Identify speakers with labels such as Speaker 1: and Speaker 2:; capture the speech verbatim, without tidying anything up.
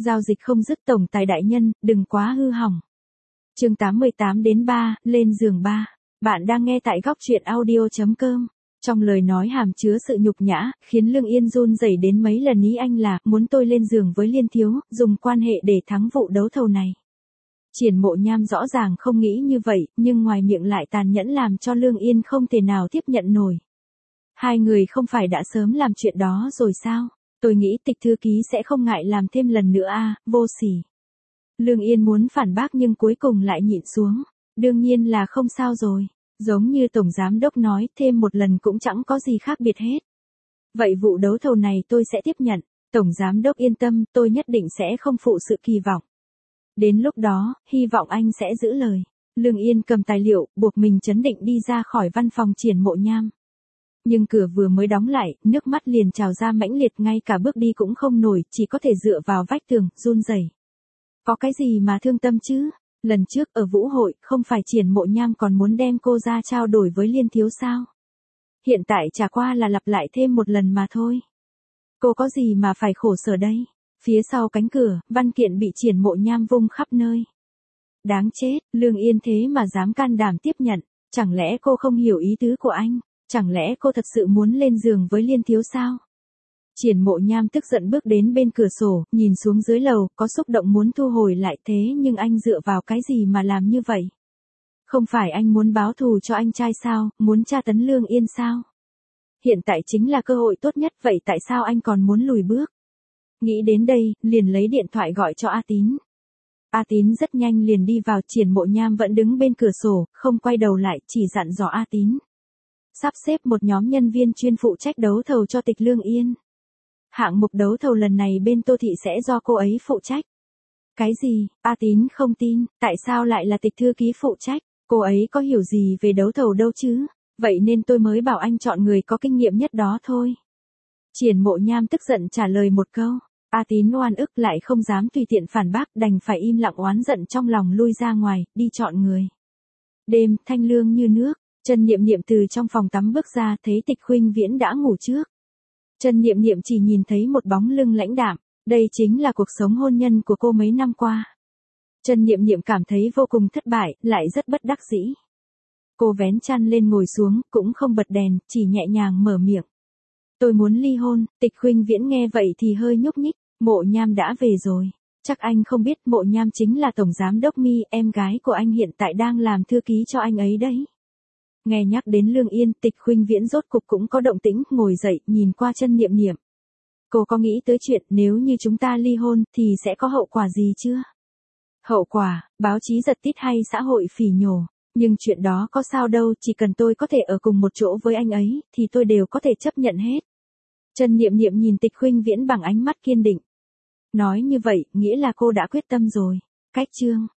Speaker 1: Giao dịch không dứt tổng tài đại nhân, đừng quá hư hỏng. Chương tám mươi tám đến ba, lên giường ba. Bạn đang nghe tại góc truyện audio chấm com. Trong lời nói hàm chứa sự nhục nhã, khiến Lương Yên run rẩy đến mấy lần ý anh là muốn tôi lên giường với Liên Thiếu, dùng quan hệ để thắng vụ đấu thầu này. Triển Mộ Nham rõ ràng không nghĩ như vậy, nhưng ngoài miệng lại tàn nhẫn làm cho Lương Yên không thể nào tiếp nhận nổi. Hai người không phải đã sớm làm chuyện đó rồi sao? Tôi nghĩ Tịch thư ký sẽ không ngại làm thêm lần nữa à, vô sỉ. Lương Yên muốn phản bác nhưng cuối cùng lại nhịn xuống. Đương nhiên là không sao rồi. Giống như Tổng Giám Đốc nói, thêm một lần cũng chẳng có gì khác biệt hết. Vậy vụ đấu thầu này tôi sẽ tiếp nhận. Tổng Giám Đốc yên tâm, tôi nhất định sẽ không phụ sự kỳ vọng. Đến lúc đó, hy vọng anh sẽ giữ lời. Lương Yên cầm tài liệu, buộc mình trấn định đi ra khỏi văn phòng Triển Mộ Nham. Nhưng cửa vừa mới đóng lại, nước mắt liền trào ra mãnh liệt, ngay cả bước đi cũng không nổi, chỉ có thể dựa vào vách tường, run rẩy. Có cái gì mà thương tâm chứ? Lần trước ở vũ hội, không phải Triển Mộ Nham còn muốn đem cô ra trao đổi với Liên Thiếu sao? Hiện tại chả qua là lặp lại thêm một lần mà thôi. Cô có gì mà phải khổ sở đây? Phía sau cánh cửa, văn kiện bị Triển Mộ Nham vung khắp nơi. Đáng chết, Lương Yên thế mà dám can đảm tiếp nhận. Chẳng lẽ cô không hiểu ý tứ của anh? Chẳng lẽ cô thật sự muốn lên giường với Liên Thiếu sao? Triển Mộ Nham tức giận bước đến bên cửa sổ, nhìn xuống dưới lầu, có xúc động muốn thu hồi lại, thế nhưng anh dựa vào cái gì mà làm như vậy? Không phải anh muốn báo thù cho anh trai sao, muốn tra tấn Lương Yên sao? Hiện tại chính là cơ hội tốt nhất, vậy tại sao anh còn muốn lùi bước? Nghĩ đến đây, liền lấy điện thoại gọi cho A Tín. A Tín rất nhanh liền đi vào, Triển Mộ Nham vẫn đứng bên cửa sổ, không quay đầu lại, chỉ dặn dò A Tín. Sắp xếp một nhóm nhân viên chuyên phụ trách đấu thầu cho Tịch Lương Yên. Hạng mục đấu thầu lần này bên Tô Thị sẽ do cô ấy phụ trách. Cái gì? A Tín không tin, tại sao lại là Tịch thư ký phụ trách? Cô ấy có hiểu gì về đấu thầu đâu chứ? Vậy nên tôi mới bảo anh chọn người có kinh nghiệm nhất đó thôi. Triển Mộ Nham tức giận trả lời một câu. A Tín oan ức lại không dám tùy tiện phản bác, đành phải im lặng oán giận trong lòng lui ra ngoài, đi chọn người. Đêm, thanh lương như nước. Trần Niệm Niệm từ trong phòng tắm bước ra, thấy Tịch Khuynh Viễn đã ngủ trước. Trần Niệm Niệm chỉ nhìn thấy một bóng lưng lãnh đạm, đây chính là cuộc sống hôn nhân của cô mấy năm qua. Trần Niệm Niệm cảm thấy vô cùng thất bại, lại rất bất đắc dĩ. Cô vén chăn lên ngồi xuống, cũng không bật đèn, chỉ nhẹ nhàng mở miệng. Tôi muốn ly hôn. Tịch Khuynh Viễn nghe vậy thì hơi nhúc nhích. Mộ Nham đã về rồi. Chắc anh không biết Mộ Nham chính là Tổng Giám Đốc My, em gái của anh hiện tại đang làm thư ký cho anh ấy đấy. Nghe nhắc đến Lương Yên, Tịch Khuynh Viễn rốt cục cũng có động tĩnh, ngồi dậy, nhìn qua Trần Niệm Niệm. Cô có nghĩ tới chuyện nếu như chúng ta ly hôn thì sẽ có hậu quả gì chưa? Hậu quả, báo chí giật tít hay xã hội phỉ nhổ. Nhưng chuyện đó có sao đâu, chỉ cần tôi có thể ở cùng một chỗ với anh ấy, thì tôi đều có thể chấp nhận hết. Trần Niệm Niệm nhìn Tịch Khuynh Viễn bằng ánh mắt kiên định. Nói như vậy, nghĩa là cô đã quyết tâm rồi. Cách chương.